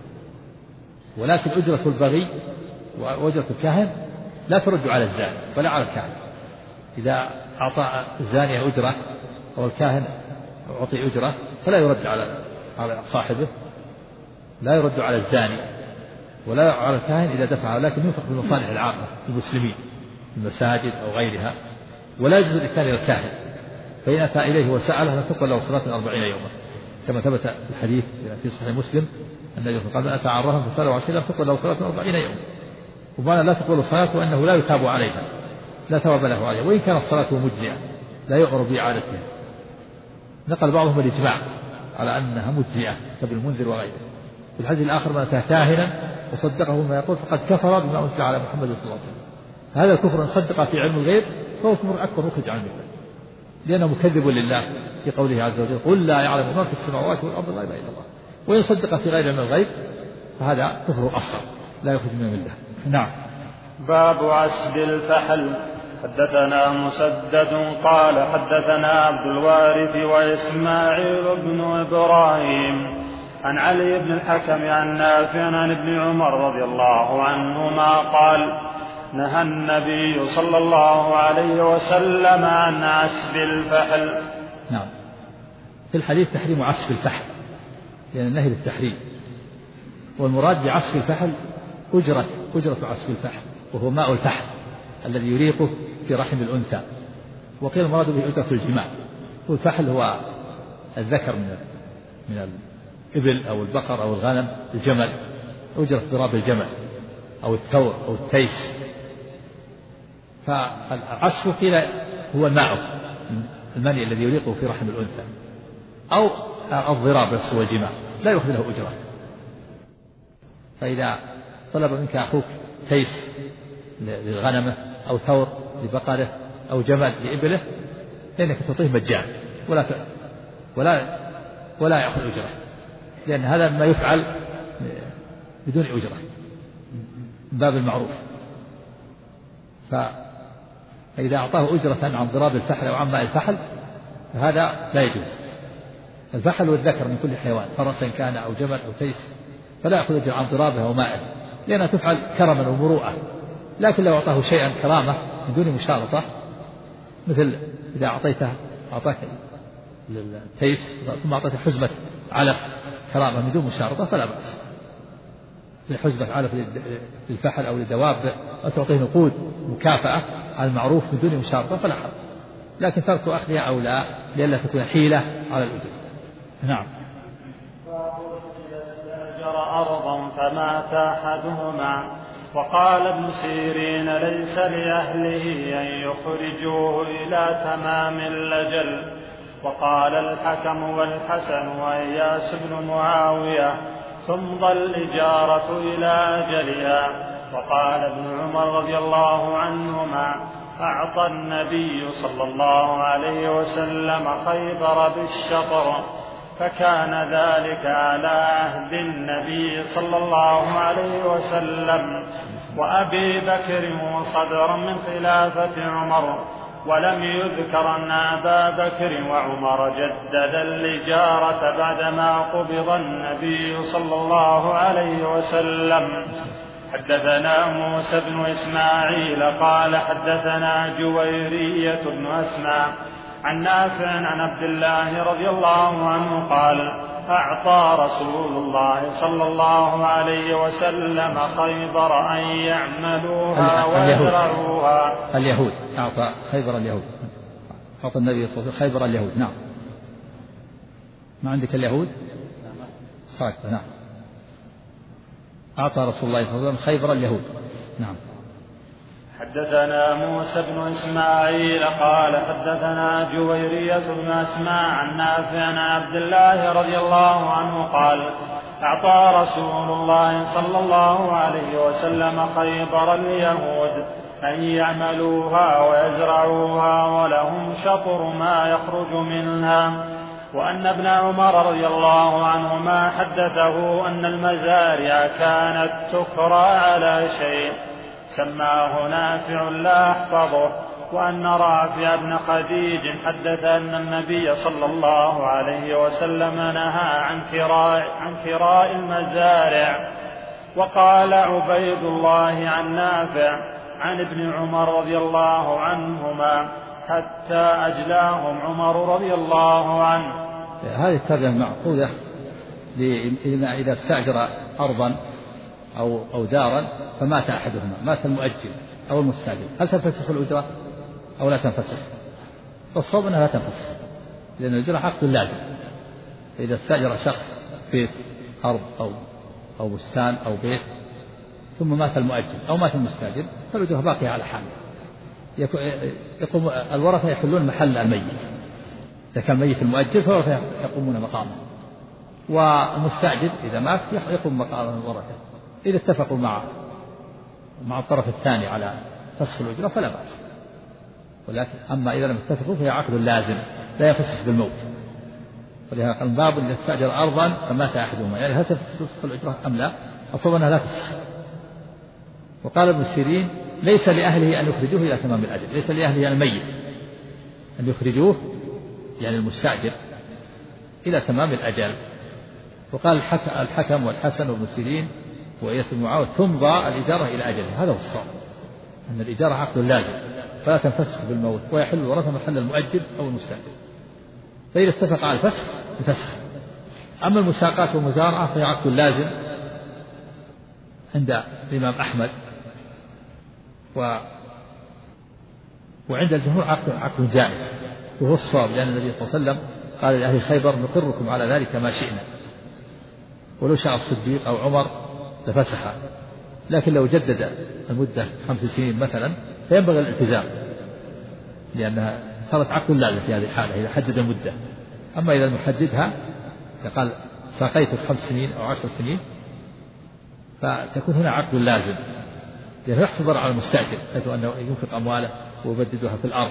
ولكن أجرة البغي وأجرة الكاهن لا ترد على الزاني ولا على الكاهن. إذا أعطى الزانية أجرة أو الكاهن أعطي أجرة فلا يرد على صاحبه، لا يرد على الزاني ولا على الكاهن إذا دفع، لكن ينفق في المصالح العامة المسلمين المساجد أو غيرها. ولا يجوز الإكثار إلى الكاهن، فإن أتى إليه وسأله لم تقبل له صلاة 40 يوما، كما ثبت في الحديث في صحيح مسلم أن النبي صلى الله عليه وسلم أتى عرفا فسأله عن شيء لم تقبل له صلاة 40 يوما. ومعنى لا تقبل الصلاة وأنه لا يتاب عليها، لا ثواب له عليها، وإن كانت الصلاة مجزئة لا يؤمر بإعادتها. نقل بعضهم الإجماع على أنها مجزئة كابن المنذر وغيره. في الحديث الآخر من أتى كاهنا وصدقه بما يقول فقد كفر بما أنزل على محمد صلى الله عليه وسلم. هذا الكفر إن صدق في علم الغيب فهو كفر أكبر مخرج عن الملة، لأنه مكذب لله في قوله عز وجل قل لا يعلم ما في السماوات والأرض الغيب إلا الله. وإن صدق في غير علم الغيب فهذا كفر أصغر لا يخرج من الملة. نعم. باب عسب الفحل. حدثنا مسدد قال حدثنا عبد الوارث وإسماعيل بن إبراهيم عن علي بن الحكم عن نافع عن ابن عمر رضي الله عنهما قال نهى النبي صلى الله عليه وسلم عن عسب الفحل. نعم. في الحديث تحريم عسب الفحل، لأن النهي للتحريم، والمراد بعسب الفحل أجرة أجرة عصف الفحل، وهو ماء الفحل الذي يريقه في رحم الأنثى. وقيل المراد به أجرة الجماع. والفحل هو الذكر من الإبل أو البقر أو الغنم، الجمل، أجرة ضراب الجمل أو الثور أو التيس. فالعصف قيل هو الماء، المني الذي يريقه في رحم الأنثى، أو الضراب بس هو الجماع، لا يأخذ له أجرة. فإذا طلب منك أخوك تيس لغنمه أو ثور لبقره أو جمل لإبله، فإنك تعطيه مجانا ولا يأخذ أجرة، لأن هذا ما يفعل بدون أجرة من باب المعروف. فإذا أعطاه أجرة عن ضراب الفحل أو عن ماء الفحل فهذا لا يجوز. الفحل والذكر من كل حيوان، فرسا كان أو جمل أو تيس، فلا يأخذ أجر عن ضرابه ومائه، لأنها تفعل كرما ومروءة. لكن لو أعطاه شيئا كرامة من دون مشارطة، مثل إذا أعطاك التيس ثم أعطاك حزمة علف كرامة من دون مشارطة فلا بأس. حزمة علف للفحل أو للدواب أو تعطيه نقود مكافأة على المعروف من دون مشارطة فلا حرج، لكن ترك أخذها أو لا لئلا تكون حيلة على الأجر. نعم. استأجر أرضا فمات أحدهما، وقال ابن سيرين ليس لأهله أن يخرجوه إلى تمام الأجل. وقال الحكم والحسن وإياس بن معاوية تمضى الإجارة إلى أجلها. وقال ابن عمر رضي الله عنهما أعطى النبي صلى الله عليه وسلم خيبر بالشطر، فكان ذلك على عهد النبي صلى الله عليه وسلم وأبي بكر وصدرا من خلافة عمر، ولم يذكر أن أبا بكر وعمر جدد الإجارة بعدما قبض النبي صلى الله عليه وسلم. حدثنا موسى بن إسماعيل قال حدثنا جويرية بن أسماء عن نافع عن عبد الله رضي الله عنه قال أعطى رسول الله صلى الله عليه وسلم خيبر أن يعملوها ويزرعوها. اليهود أعطى خيبر اليهود، أعطى النبي صلى الله عليه وسلم خيبر اليهود. نعم. ما عندك اليهود؟ صحيح. نعم. أعطى رسول الله صلى الله عليه وسلم خيبر اليهود. نعم. حدثنا موسى بن إسماعيل قال حدثنا جويرية بن أسماء عن نافع عن عبد الله رضي الله عنه قال أعطى رسول الله صلى الله عليه وسلم خيبر اليهود أن يعملوها ويزرعوها ولهم شطر ما يخرج منها. وأن ابن عمر رضي الله عنهما حدثه أن المزارع كانت تكرى على شيء سماه نافع لا أحفظه. وأن رافع بن خديج حدث أن النبي صلى الله عليه وسلم نهى عن كراء المزارع. وقال عبيد الله عن نافع عن ابن عمر رضي الله عنهما حتى أجلاهم عمر رضي الله عنه. هذه الترجمة معقولة إذا استأجر أرضا أو دارا فمات أحدهما، مات المؤجر أو المستأجر، هل تنفسخ الأجرة أو لا تنفسخ؟ والصواب أنها لا تنفسخ، لأن الأجرة عقد لازم. إذا استأجر شخص بيت أرض أو بستان أو بيت ثم مات المؤجر أو مات المستأجر فالأجرة باقية على حالها. يقوم الورثة يحلون محل الميت، إذا كان ميت المؤجر فالورثة يقومون مقامه، والمستأجر إذا مات يقوم مقام الورثة. إذا اتفقوا مع الطرف الثاني على فسخ الأجرة فلا بأس، ولكن أما إذا لم يتفقوا فهي عقد لازم لا يفسخ بالموت. ولهذا قال باب إذا استأجر أرضا فمات أحدهما، يعني هل تفسخ الأجرة أم لا؟ أصاب أنها لا تفسخ. وقال ابن سيرين ليس لأهله أن يخرجوه إلى تمام الأجل، ليس لأهله يعني الميت أن يخرجوه يعني المستأجر إلى تمام الأجل. وقال الحكم والحسن وابن سيرين وإياس بن معاوية تمضى الإجارة إلى أجلها، هذا هو الصواب، أن الإجارة عقد لازم فلا تنفسخ بالموت، ويحل الورثة محل المؤجر أو المستأجر، فإذا اتفق على الفسخ بفسخ. أما المساقات والمزارعة فهي عقد لازم عند الإمام أحمد وعند الجمهور عقد جائز، وهو الصواب، لأن النبي صلى الله عليه وسلم قال لأهل خيبر نقركم على ذلك ما شئنا، ولو شاء الصديق أو عمر لفسح، لكن لو جدد المدة 5 سنين مثلا فينبغي الالتزام، لأنها صارت عقد لازم في هذه الحالة إذا حدد المدة. أما إذا محددها قال ساقيتك 5 سنين أو 10 سنين فتكون هنا عقد لازم، لأنه يحصل ضرر على المستأجر حيث أنه ينفق أمواله ويبددها في الأرض.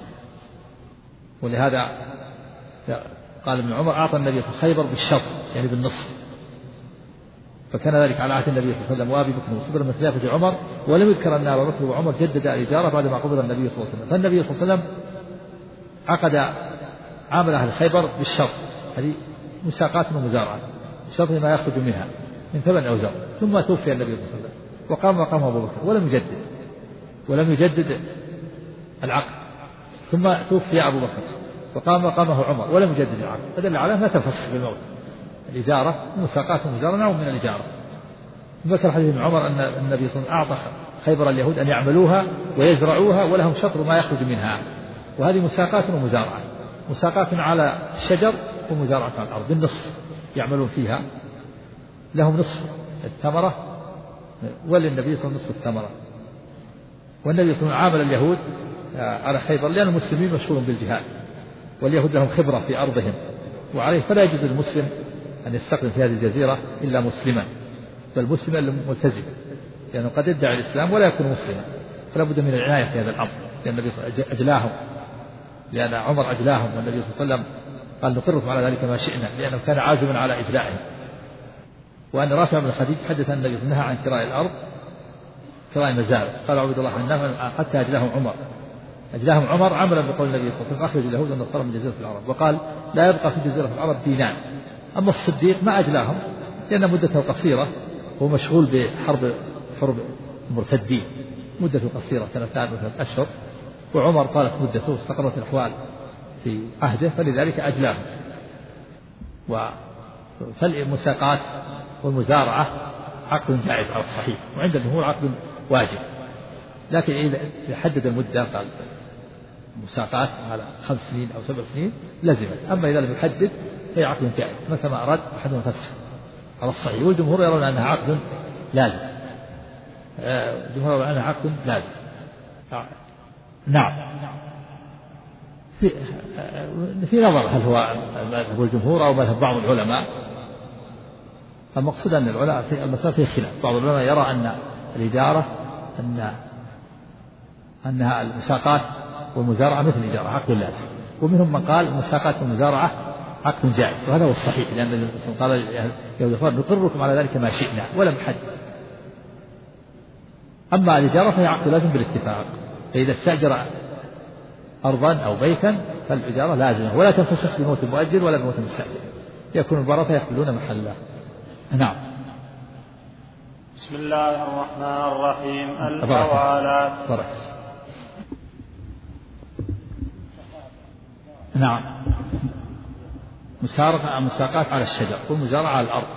ولهذا قال ابن عمر أعطى النبي صلى الله عليه وسلم خيبر بالشطر يعني بالنصف، فكان ذلك على عهد النبي صلى الله عليه وسلم وأبي بكر وصدر من خلافة عمر، ولم يذكر أن أبا بكر وعمر جدد الإجارة بعد ما قبض النبي صلى الله عليه وسلم. فالنبي صلى الله عليه وسلم عقد عامل أهل خيبر بالشرط، هذه مساقات ومزارعة، الشرط ما يخرج منها من ثمن أو زر. ثم توفي النبي صلى الله عليه وسلم وقام مقام أبو بكر ولم يجدد العقد، ثم توفي أبو بكر وقام مقامه عمر ولم يجدد العقد، فدل على لا تنفسخ بالموت. الإجارة مساقات ومزارعة نوع من الإجارة. ذكر حديث ابن عمر أن النبي صلى الله عليه وسلم أعطى خيبر اليهود أن يعملوها ويزرعوها ولهم شطر ما يخرج منها، وهذه مساقات ومزارعة، مساقات على الشجر ومزارعة على الأرض بالنصف يعملون فيها، لهم نصف الثمرة وللنبي صلى الله عليه وسلم نصف الثمرة. والنبي صلى الله عليه وسلم عامل اليهود على خيبر لأن المسلمين مشغولون بالجهاد، واليهود لهم خبرة في أرضهم وعليه، فلا يجوز للمسلم أن يستقدم في هذه الجزيرة إلا مسلما، بل مسلما ملتزم، لأنه قد يدعي الإسلام ولا يكون مسلما، فلا بد من العناية في هذا الأمر، لأن النبي صلى الله عليه وسلم أجلاهم، لأن عمر أجلاهم، والنبي صلى الله عليه وسلم قال نقركم على ذلك ما شئنا، لأنه كان عازما على إجلائهم. وأن رافع بن خديج حدث أن النبي نهى عن كراء الأرض كراء المزارع، قال عبد الله بن نافع حتى أجلاهم عمر عملا بقول النبي صلى الله عليه وسلم أخرج اليهود والنصارى من جزيرة العرب، وقال لا يبقى في جزيرة العرب دينان. أما الصديق ما أجلاهم لأن مدته قصيرة، هو مشغول حرب المرتدين، مدته قصيرة 2 و3 أشهر، وعمر طالت مدته واستقرت الأحوال في عهده، فلذلك أجلاهم. فالمساقات والمزارعة عقد جائز على الصحيح، وعند الجمهور عقد واجب، لكن إذا حدد المدة قال مساقات على 5 سنين أو 7 سنين لزمت. أما إذا لم يحدد فهي عقد جائز متى ما أراد أحدهم فسخ على الصحيح. والجمهور يرون أنها عقد لازم، الجمهور يرون أنها عقد لازم. نعم، في نظر هل هو مذهب الجمهور أو مذهب بعض العلماء. المقصود أن العلماء في المسألة فيه خلاف، بعض العلماء يرى أن الإجارة أنها المساقات والمزارعة مثل الإجارة عقد لازم، ومنهم من قال المساقات والمزارعة عقد جائز، وهذا هو الصحيح، لأن النبي صلى الله عليه وسلم قال نقركم على ذلك ما شئنا ولم حد. أما الإجارة فهي عقد لازم بالاتفاق، فإذا استأجر أرضا أو بيتا فالإجارة لازمة ولا تنفسخ بموت المؤجر ولا بموت المستأجر، يكون الورثة يحملون محله. نعم. بسم الله الرحمن الرحيم. الحوالات. نعم، مساقات على الشجر والمزارعة على الأرض.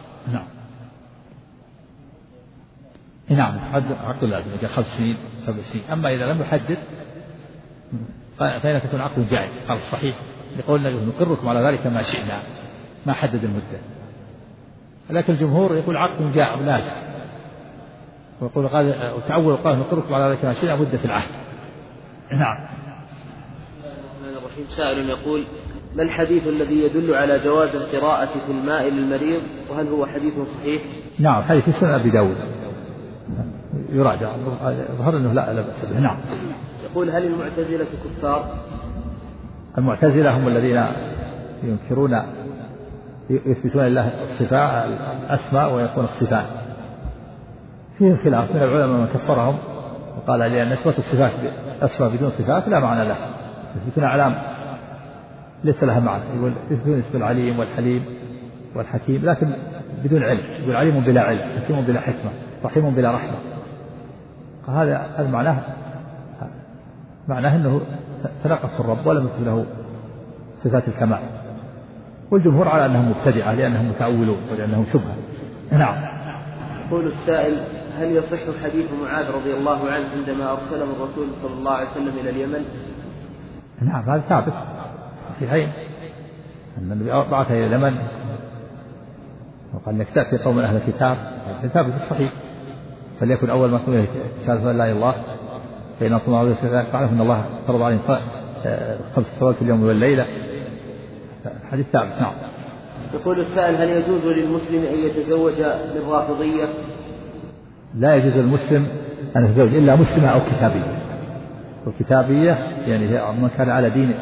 نعم عقد لازم إذا 5 سنين 7 سنين. أما إذا لم يحدد فإنها تكون عقد جائز على الصحيح، لقول النبي نقركم على ذلك ما شئنا، ما حدد المدة. لكن الجمهور يقول عقد جائز لازم، ويقول وتعول قال نقركم على ذلك ما شئنا مدة العهد. نعم. سائل يقول ما الحديث الذي يدل على جواز القراءة في الماء للمريض، وهل هو حديث صحيح؟ نعم، حديث في سنن أبي داود يراجع، ظهر أنه لا بأس به. نعم. يقول هل المعتزلة كفار؟ المعتزلة هم الذين ينكرون يثبتون لله الصفات الأسماء ويكون الصفات. فيه خلاف من العلماء من كفرهم وقال لأن نسبة الصفات أسماء بدون صفات لا معنى لها، يثبتون أعلام ليس لها معنى، يقول يثبتون اسم العليم والحليم والحكيم لكن بدون علم، يقول عليم بلا علم، حكيم بلا حكمة، رحيم بلا رحمة. هذا معناه أنه تنقص الرب ولم يكن له صفات الكمال. والجمهور على أنهم مبتدعة لأنهم متأولون ولأنهم شبهة. نعم. يقول السائل هل يصح حديث معاذ رضي الله عنه عندما أرسله الرسول صلى الله عليه وسلم إلى اليمن؟ نعم هذا ثابت صحيحين أن النبي بعث إلى اليمن وقال لك تأتي قوم أهل الكتاب، ثابت الصحيح. فليكن أول ما سمع شهادة لا إله إلا الله فإن أصلا الله فاعرف أن الله فرض عليهم 5 صلوات في اليوم والليلة. حديث ثابت. نعم. يقول السائل هل يجوز للمسلم أن يتزوج بالرافضية؟ لا يجوز للمسلم أن يتزوج إلا مسلمة أو كتابية. والكتابية يعني هي من كان على دين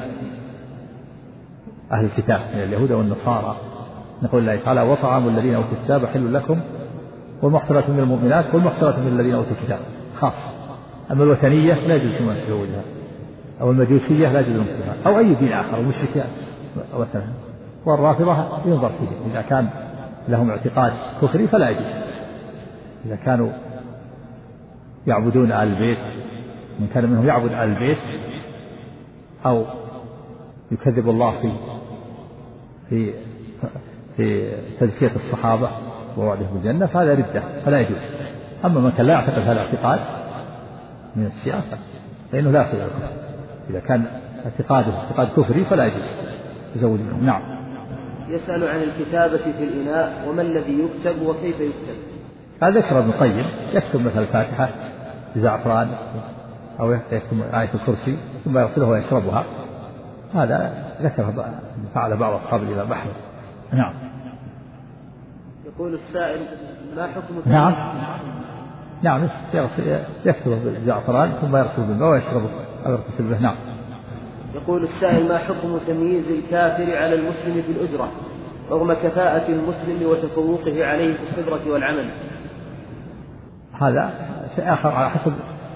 أهل الكتاب من اليهود والنصارى. نقول الله تعالى وطعام الذين أوتوا الكتاب حل لكم والمحصنات من المؤمنات والمحصنات من الذين أوتوا الكتاب خاص. أما الوثنية لا يجوز أن يتزوجها، أو المجوسية لا يجوز المسلمة، أو أي دين آخر أو مشرك وثنها. والرافضة ينظر فيه، إذا كان لهم اعتقاد كفري فلا يجوز. إذا كانوا يعبدون آل البيت، من كان منهم يعبد آل البيت أو يكذب الله في تزكية الصحابة ووعدهم بالجنة فهذا ردة فلا يجوز. أما من كان لا يعتقد هذا الاعتقاد من الشيعة فإنه لا يصل إلى الكفر. إذا كان اعتقاده اعتقاد كفري فلا يجوز تزوج منهم. نعم. يسأل عن الكتابة في الإناء وما الذي يكتب وكيف يكتب؟ هذا ذكر ابن القيم يكتب مثل الفاتحة بزعفران أو يكتب آية الكرسي ثم يغسلها ويشربها. هذا ذكر فعل بعض أصحاب الإمام أحمد. نعم. يقول السائل ما حكم نعم يكتب بالزعفران ثم يغسل بالماء ويشربه أو يغتسل به. نعم. يقول السائل ما حكم تمييز الكافر على المسلم في الأجرة رغم كفاءة المسلم وتفوقه عليه في الخبرة والعمل؟ هذا شيء آخر على حسب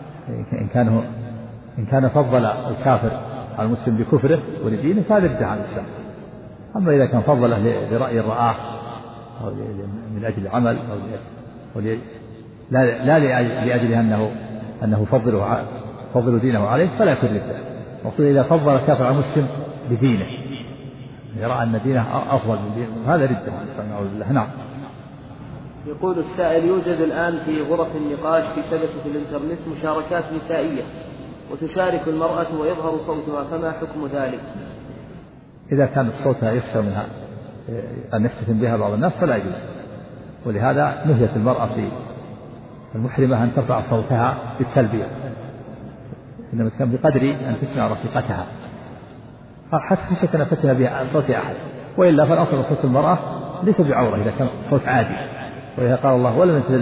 إن كان فضل الكافر على المسلم بكفره ولدينه فهذا ردة عن الإسلام. أما إذا كان فضله لرأي رآه أو من أجل العمل أو لا لأجل أنه فضل دينه عليه فلا يكون ردة. وصل إذا فضل الكافر على المسلم بدينه يرى أن دينه أفضل من دينه هذا ردة عن الإسلام. نعوذ بالله. نعم. يقول السائل يوجد الآن في غرف النقاش في شبكة الإنترنت مشاركات نسائية وتشارك المرأة ويظهر صوتها فما حكم ذلك؟ إذا كان صوتها يخشى منها أن يفتتن بها بعض الناس فلا يجوز. ولهذا نهيت المرأة في المحرمة أن ترفع صوتها بالتلبية، إنما كان بقدر أن تسمع رفيقتها حتى خشية أن تفتن بها صوت أحد. وإلا فالأصل صوت المرأة ليس بعورة إذا كان صوت عادي. ولهذا قال الله ولم تزل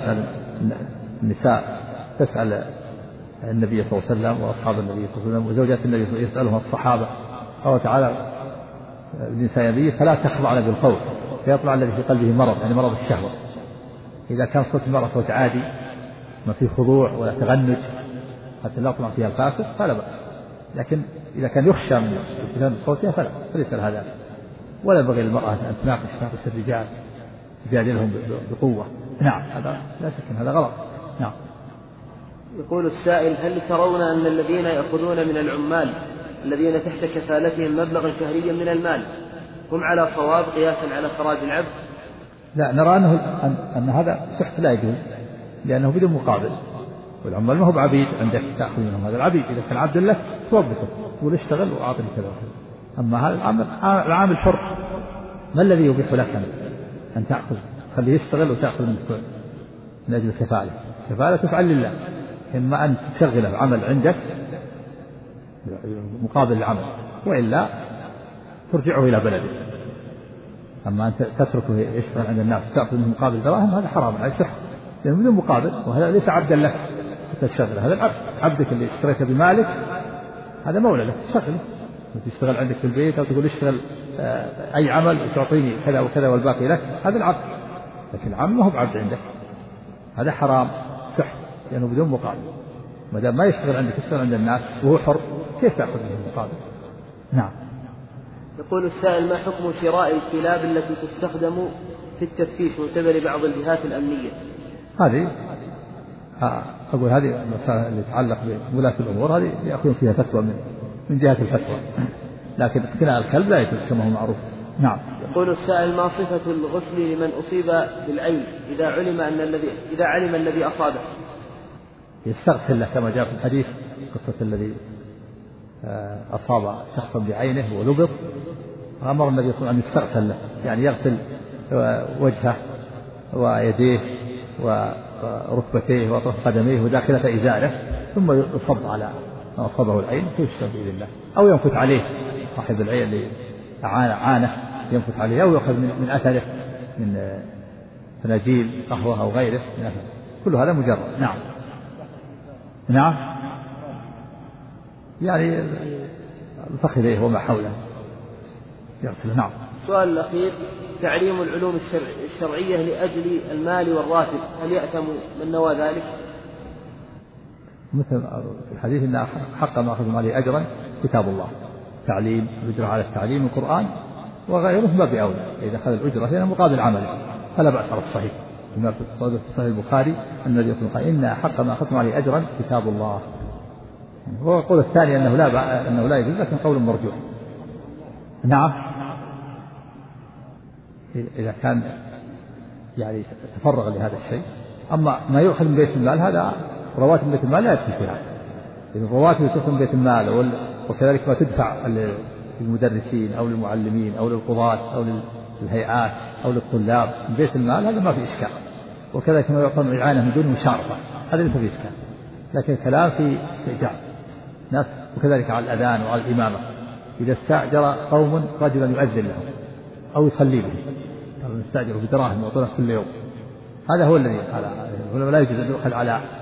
النساء تسأل النبي صلى الله عليه وسلم وأصحاب النبي صلى الله عليه وسلم وزوجات النبي صلى الله عليه وسلم يسألهم الصحابة. قال تعالى النساء النبي فلا تخضعن بالقول فيطلع الذي في قلبه مرض يعني مرض الشهوة. إذا كان صوت المرأة صوت عادي ما فيه خضوع ولا تغنج حتى لا يطلع فيها الفاسق فلا بأس. لكن إذا كان يخشى من استخدام صوتها فليس هذا. ولا ينبغي للمرأة أن تناقش الرجال تجادلهم بقوة. نعم هذا لا شك هذا غلط. نعم. يقول السائل هل ترون أن الذين يأخذون من العمال الذين تحت كفالتهم مبلغا شهريا من المال هم على صواب قياسا على خراج العبد؟ لا، نرى أن هذا سحت لا يجوز لأنه بدون مقابل. والعمال ما هو بعبيد عندك تأخذ منهم. هذا العبيد إذا كان عبد لك توظفه تقول اشتغل وأعطني كذا. أما هذا العامل حر ما الذي يبيح لك أن تأخذ خليه يشتغل وتأخذ منه من أجل الكفالة. كفالة تفعل لله. إما أن تشغله عمل عندك مقابل العمل وإلا ترجعه إلى بلده. أما أن تتركه يشتغل عند الناس وتأخذ منه مقابل دراهم هذا حرام على الصحة لأنه بدون مقابل. وهذا ليس عبدا لك تشتغل. هذا العبد عبدك اللي اشتريته بمالك هذا مولى لك تشتغله وتشتغل عندك في البيت أو تقول اشتغل أي عمل وتعطيني كذا وكذا والباقي لك. هذا العبد. لكن العمل ما هو بعبد عندك هذا حرام صح لأنه بدون مقابل. ما دام ما يشتغل عندك يشتغل عند الناس وهو حر كيف تأخذ منه المقابل؟ نعم. يقول السائل ما حكم شراء الكلاب التي تستخدم في التفتيش من قبل بعض الجهات الأمنية؟ هذه أقول هذه المسألة اللي تتعلق بولاة الأمور هذه يأخذون فيها فتوى من جهة الفتوى. لكن اقتناء الكلب لا يجوز كما هو معروف نعم. يقول السائل: ما صفة الغسل لمن أصيب بالعين إذا علم الذي أصابه؟ يستغسل له كما جاء في الحديث قصة الذي أصاب شخصا بعينه ولبط، أمر النبي صلى الله عليه وسلم أن يستغسل له، يعني يغسل وجهه ويديه وركبتيه وأطراف قدميه وداخلة إزاره، ثم يصب على ما أصابه العين فيشفى بإذن الله، أو ينفث عليه صاحب العين اللي عانه ينفث عليه، أو يأخذ من أثره من فناجيل قهوة أو غيره من أثره، كل هذا مجرد. نعم. نعم، يعني الفخذيه وما حوله يغسل. نعم. السؤال الأخير: تعليم العلوم الشرعية لأجل المال والراتب، هل يأثم من نوى ذلك؟ مثل في الحديث إن حق ما أخذ عليه أجرا كتاب الله، تعليم الأجرة على التعليم القرآن وغيره ما بأولى، إذا أخذ الأجرة هنا مقابل عمله فلا بأس على الصحيح، كما في صحيح البخاري أن النبي صلى الله عليه وسلم قال: إن حق ما أخذ عليه أجرا كتاب الله. والقول الثاني أنه لا يجوز، لكن قول مرجوح. نعم، إذا كان يعني تفرغ لهذا الشيء. أما ما يؤخذ من بيت المال هذا رواتب بيت المال لا يدخل فيها، إذا الرواتب تؤخذ من بيت المال وكذلك ما تدفع للمدرسين أو للمعلمين أو للقضاة أو للهيئات أو للطلاب من بيت المال هذا ما في إشكال، وكذلك ما يعطى الإعانة من دون مشاركة هذا ليس في إشكال، لكن الكلام في استئجار ناس، وكذلك على الأذان وعلى الإمامة، إذا استأجر قوم رجلا يؤذن لهم أو يصلي به، يستأجروا بدراهم ويعطونه كل يوم، هذا هو الذي لا يجوز أن يؤخذ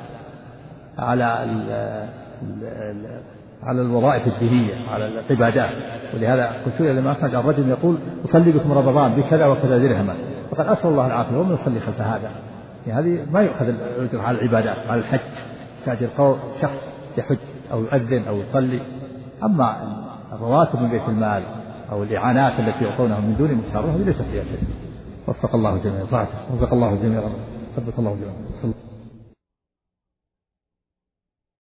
على الوظائف الدينية على العبادات. ولهذا قلت لما أخرج الرجل يقول: أصلي بكم رمضان بكذا وكذا درهما، فقد أسأل الله العافية ومن يصلي خلف هذا، يعني هذه ما يؤخذ الأجر على العبادات على الحج، يستأجر شخص يحج أو يؤذن أو يصلي. أما الرواتب من بيت المال أو الإعانات التي يعطونها من دون مشاركة هذه ليس فيها شيء. وفق الله جميعا، رزق الله جميعا، ثبت الله جميعا.